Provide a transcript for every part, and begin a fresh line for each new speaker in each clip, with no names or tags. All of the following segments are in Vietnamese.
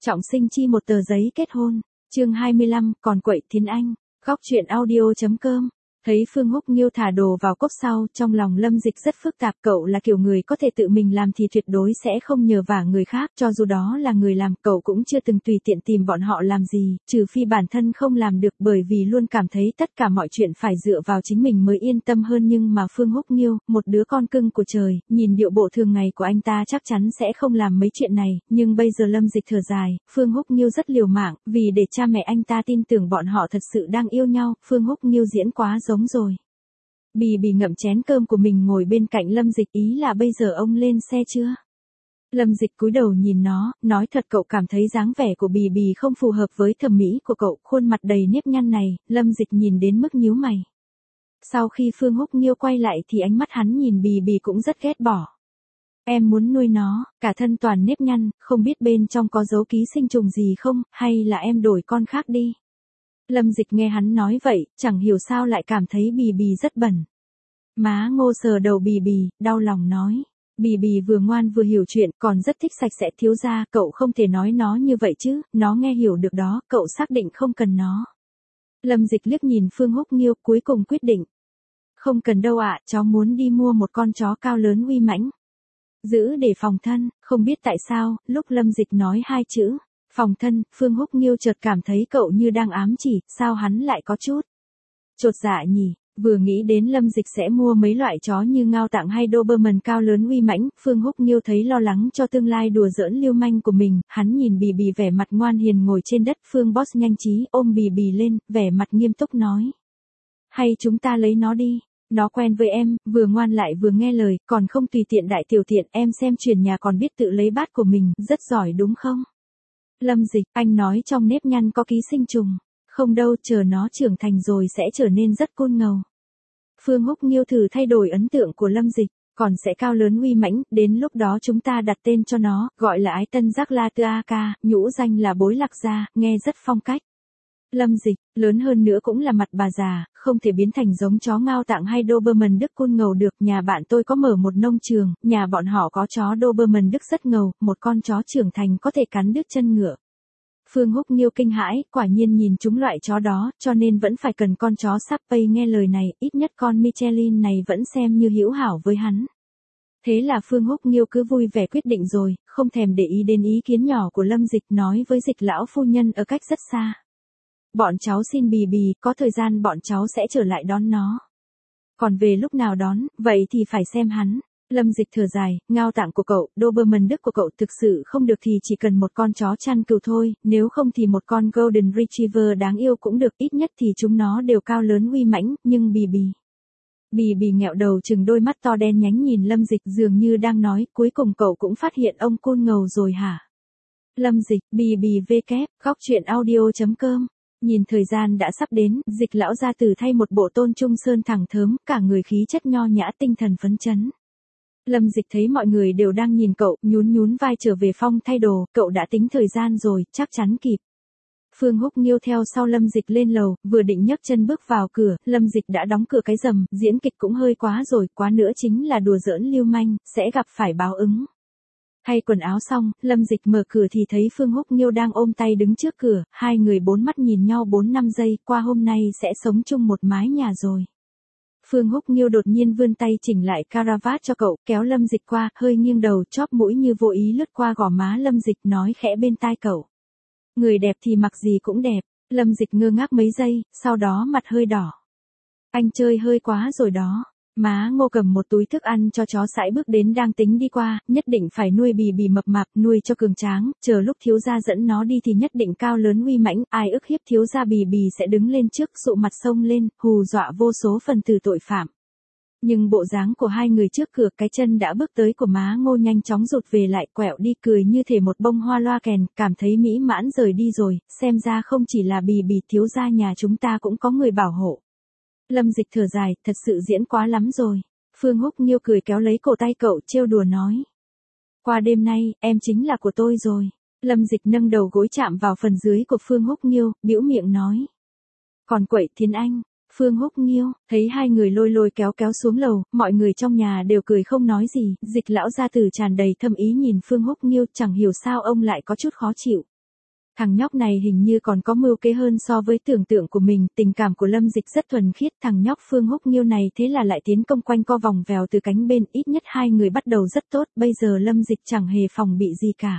Trọng sinh chi một tờ giấy kết hôn, chương 25, còn quậy Thiến Anh, góc truyện audio.com. Thấy Phương Húc Nghiêu thả đồ vào cốc sau, trong lòng Lâm Dịch rất phức tạp. Cậu là kiểu người có thể tự mình làm thì tuyệt đối sẽ không nhờ vả người khác, cho dù đó là người làm, cậu cũng chưa từng tùy tiện tìm bọn họ làm gì, trừ phi bản thân không làm được, bởi vì luôn cảm thấy tất cả mọi chuyện phải dựa vào chính mình mới yên tâm hơn. Nhưng mà Phương Húc Nghiêu, một đứa con cưng của trời, nhìn điệu bộ thường ngày của anh ta chắc chắn sẽ không làm mấy chuyện này, nhưng bây giờ Lâm Dịch thở dài, Phương Húc Nghiêu rất liều mạng, vì để cha mẹ anh ta tin tưởng bọn họ thật sự đang yêu nhau. Phương Húc Nghiêu diễn quá giống rồi. Bì bì ngậm chén cơm của mình ngồi bên cạnh Lâm Dịch, ý là bây giờ ông lên xe chưa? Lâm Dịch cúi đầu nhìn nó, nói thật cậu cảm thấy dáng vẻ của bì bì không phù hợp với thẩm mỹ của cậu, khuôn mặt đầy nếp nhăn này, Lâm Dịch nhìn đến mức nhíu mày. Sau khi Phương Húc Nghiêu quay lại thì ánh mắt hắn nhìn bì bì cũng rất ghét bỏ. Em muốn nuôi nó, cả thân toàn nếp nhăn, không biết bên trong có dấu ký sinh trùng gì không, hay là em đổi con khác đi. Lâm Dịch nghe hắn nói vậy, chẳng hiểu sao lại cảm thấy bì bì rất bẩn. Má Ngô sờ đầu bì bì, đau lòng nói. Bì bì vừa ngoan vừa hiểu chuyện, còn rất thích sạch sẽ. Thiếu gia, cậu không thể nói nó như vậy chứ, nó nghe hiểu được đó, cậu xác định không cần nó. Lâm Dịch liếc nhìn Phương Húc Nghiêu, cuối cùng quyết định. Không cần đâu ạ, cháu muốn đi mua một con chó cao lớn uy mãnh. Giữ để phòng thân. Không biết tại sao, lúc Lâm Dịch nói hai chữ phòng thân, Phương Húc Nghiêu chợt cảm thấy cậu như đang ám chỉ, sao hắn lại có chút chột dạ nhỉ. Vừa nghĩ đến Lâm Dịch sẽ mua mấy loại chó như Ngao Tạng hay Doberman cao lớn uy mãnh, Phương Húc Nghiêu thấy lo lắng cho tương lai đùa giỡn lưu manh của mình. Hắn nhìn bì bì vẻ mặt ngoan hiền ngồi trên đất, Phương Boss nhanh trí ôm bì bì lên, vẻ mặt nghiêm túc nói. Hay chúng ta lấy nó đi. Nó quen với em, vừa ngoan lại vừa nghe lời, còn không tùy tiện đại tiểu tiện, em xem chuyển nhà còn biết tự lấy bát của mình, rất giỏi đúng không? Lâm Dịch, anh nói trong nếp nhăn có ký sinh trùng. Không đâu, chờ nó trưởng thành rồi sẽ trở nên rất cool ngầu. Phương Húc Nghiêu thử thay đổi ấn tượng của Lâm Dịch, còn sẽ cao lớn uy mãnh, đến lúc đó chúng ta đặt tên cho nó, gọi là Ái Tân Giác La Tư A Ca, nhũ danh là Bối Lạc Gia, nghe rất phong cách. Lâm Dịch, lớn hơn nữa cũng là mặt bà già, không thể biến thành giống chó Ngao Tạng hay Doberman Đức cool ngầu được. Nhà bạn tôi có mở một nông trường, nhà bọn họ có chó Doberman Đức rất ngầu, một con chó trưởng thành có thể cắn đứt chân ngựa. Phương Húc Nghiêu kinh hãi, quả nhiên nhìn chúng loại chó đó, cho nên vẫn phải cần con chó Shapey. Nghe lời này, ít nhất con Michelin này vẫn xem như hữu hảo với hắn. Thế là Phương Húc Nghiêu cứ vui vẻ quyết định rồi, không thèm để ý đến ý kiến nhỏ của Lâm Dịch, nói với Dịch lão phu nhân ở cách rất xa. Bọn cháu xin bì bì, có thời gian bọn cháu sẽ trở lại đón nó. Còn về lúc nào đón, vậy thì phải xem hắn. Lâm Dịch thở dài, Ngao Tạng của cậu, Doberman Đức của cậu thực sự không được thì chỉ cần một con chó chăn cừu thôi, nếu không thì một con Golden Retriever đáng yêu cũng được, ít nhất thì chúng nó đều cao lớn uy mãnh, nhưng bì bì. Bì bì nghẹo đầu chừng đôi mắt to đen nhánh nhìn Lâm Dịch, dường như đang nói, cuối cùng cậu cũng phát hiện ông cool ngầu rồi hả? Lâm Dịch, bì bì vkép, góc truyện audio.com. Nhìn thời gian đã sắp đến, Dịch lão gia tử thay một bộ tôn trung sơn thẳng thớm, cả người khí chất nho nhã tinh thần phấn chấn. Lâm Dịch thấy mọi người đều đang nhìn cậu, nhún vai trở về phòng thay đồ, cậu đã tính thời gian rồi, chắc chắn kịp. Phương Húc Nghiêu theo sau Lâm Dịch lên lầu, vừa định nhấc chân bước vào cửa, Lâm Dịch đã đóng cửa cái rầm, diễn kịch cũng hơi quá rồi, quá nữa chính là đùa giỡn lưu manh, sẽ gặp phải báo ứng. Thay quần áo xong, Lâm Dịch mở cửa thì thấy Phương Húc Nghiêu đang ôm tay đứng trước cửa, hai người bốn mắt nhìn nhau 4-5 giây, qua hôm nay sẽ sống chung một mái nhà rồi. Phương Húc Nghiêu đột nhiên vươn tay chỉnh lại caravat cho cậu, kéo Lâm Dịch qua, hơi nghiêng đầu, chóp mũi như vô ý lướt qua gò má Lâm Dịch, nói khẽ bên tai cậu. Người đẹp thì mặc gì cũng đẹp. Lâm Dịch ngơ ngác mấy giây, sau đó mặt hơi đỏ. Anh chơi hơi quá rồi đó. Má Ngô cầm một túi thức ăn cho chó sải bước đến, đang tính đi qua, nhất định phải nuôi bì bì mập mạp, nuôi cho cường tráng, chờ lúc thiếu gia dẫn nó đi thì nhất định cao lớn uy mãnh, ai ức hiếp thiếu gia bì bì sẽ đứng lên trước, sụ mặt xông lên, hù dọa vô số phần tử tội phạm. Nhưng bộ dáng của hai người trước cửa, cái chân đã bước tới của má Ngô nhanh chóng rụt về lại, quẹo đi, cười như thể một bông hoa loa kèn, cảm thấy mỹ mãn rời đi rồi, xem ra không chỉ là bì bì, thiếu gia nhà chúng ta cũng có người bảo hộ. Lâm Dịch thở dài, thật sự diễn quá lắm rồi. Phương Húc Nghiêu cười kéo lấy cổ tay cậu, trêu đùa nói. Qua đêm nay, em chính là của tôi rồi. Lâm Dịch nâng đầu gối chạm vào phần dưới của Phương Húc Nghiêu, bĩu miệng nói. Còn quậy Thiến Anh. Phương Húc Nghiêu, thấy hai người lôi kéo xuống lầu, mọi người trong nhà đều cười không nói gì, Dịch lão gia tử tràn đầy thâm ý nhìn Phương Húc Nghiêu, chẳng hiểu sao ông lại có chút khó chịu. Thằng nhóc này hình như còn có mưu kế hơn so với tưởng tượng của mình, tình cảm của Lâm Dịch rất thuần khiết, thằng nhóc Phương Húc Nghiêu này thế là lại tiến công quanh co vòng vèo từ cánh bên, ít nhất hai người bắt đầu rất tốt, bây giờ Lâm Dịch chẳng hề phòng bị gì cả.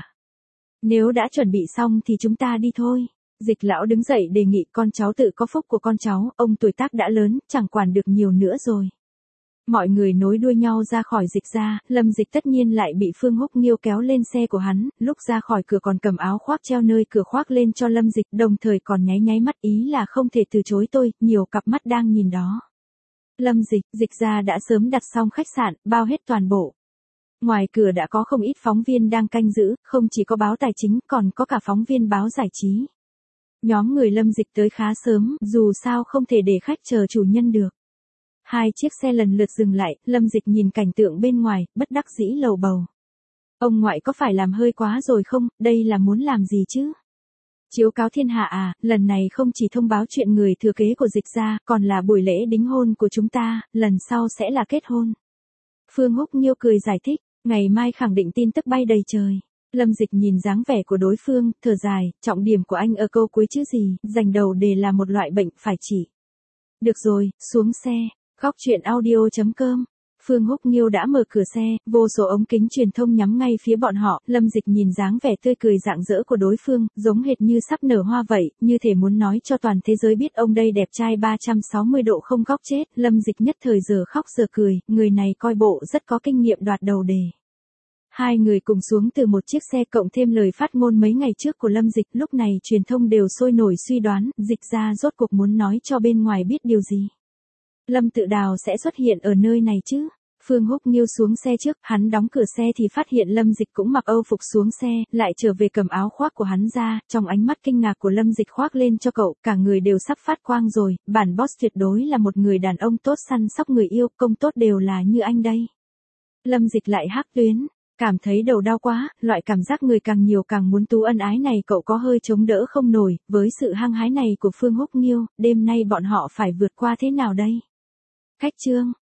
Nếu đã chuẩn bị xong thì chúng ta đi thôi. Dịch lão đứng dậy đề nghị, con cháu tự có phúc của con cháu, ông tuổi tác đã lớn, chẳng quản được nhiều nữa rồi. Mọi người nối đuôi nhau ra khỏi Dịch ra, Lâm Dịch tất nhiên lại bị Phương Húc Nghiêu kéo lên xe của hắn, lúc ra khỏi cửa còn cầm áo khoác treo nơi cửa khoác lên cho Lâm Dịch, đồng thời còn nháy nháy mắt ý là không thể từ chối tôi, nhiều cặp mắt đang nhìn đó. Lâm Dịch, Dịch ra đã sớm đặt xong khách sạn, bao hết toàn bộ. Ngoài cửa đã có không ít phóng viên đang canh giữ, không chỉ có báo tài chính, còn có cả phóng viên báo giải trí. Nhóm người Lâm Dịch tới khá sớm, dù sao không thể để khách chờ chủ nhân được. Hai chiếc xe lần lượt dừng lại, Lâm Dịch nhìn cảnh tượng bên ngoài, bất đắc dĩ lầu bầu. Ông ngoại có phải làm hơi quá rồi không, đây là muốn làm gì chứ? Chiếu cáo thiên hạ à, lần này không chỉ thông báo chuyện người thừa kế của Dịch ra, còn là buổi lễ đính hôn của chúng ta, lần sau sẽ là kết hôn. Phương Húc Nghiêu cười giải thích, ngày mai khẳng định tin tức bay đầy trời. Lâm Dịch nhìn dáng vẻ của đối phương, thở dài, trọng điểm của anh ở câu cuối chứ gì, dành đầu đề là một loại bệnh, phải chỉ. Được rồi, xuống xe. Góc truyện audio.com. Phương Húc Nghiêu đã mở cửa xe, vô số ống kính truyền thông nhắm ngay phía bọn họ, Lâm Dịch nhìn dáng vẻ tươi cười rạng rỡ của đối phương, giống hệt như sắp nở hoa vậy, như thể muốn nói cho toàn thế giới biết ông đây đẹp trai 360 độ không góc chết, Lâm Dịch nhất thời giờ khóc giờ cười, người này coi bộ rất có kinh nghiệm đoạt đầu đề. Hai người cùng xuống từ một chiếc xe cộng thêm lời phát ngôn mấy ngày trước của Lâm Dịch, lúc này truyền thông đều sôi nổi suy đoán, Dịch ra rốt cuộc muốn nói cho bên ngoài biết điều gì. Lâm Tự Đào sẽ xuất hiện ở nơi này chứ? Phương Húc Nghiêu xuống xe trước, hắn đóng cửa xe thì phát hiện Lâm Dịch cũng mặc âu phục xuống xe, lại trở về cầm áo khoác của hắn ra, trong ánh mắt kinh ngạc của Lâm Dịch khoác lên cho cậu, cả người đều sắp phát quang rồi, bản boss tuyệt đối là một người đàn ông tốt săn sóc người yêu, công tốt đều là như anh đây. Lâm Dịch lại hắc tuyến, cảm thấy đầu đau quá, loại cảm giác người càng nhiều càng muốn tú ân ái này cậu có hơi chống đỡ không nổi, với sự hăng hái này của Phương Húc Nghiêu, đêm nay bọn họ phải vượt qua thế nào đây? Khách trương,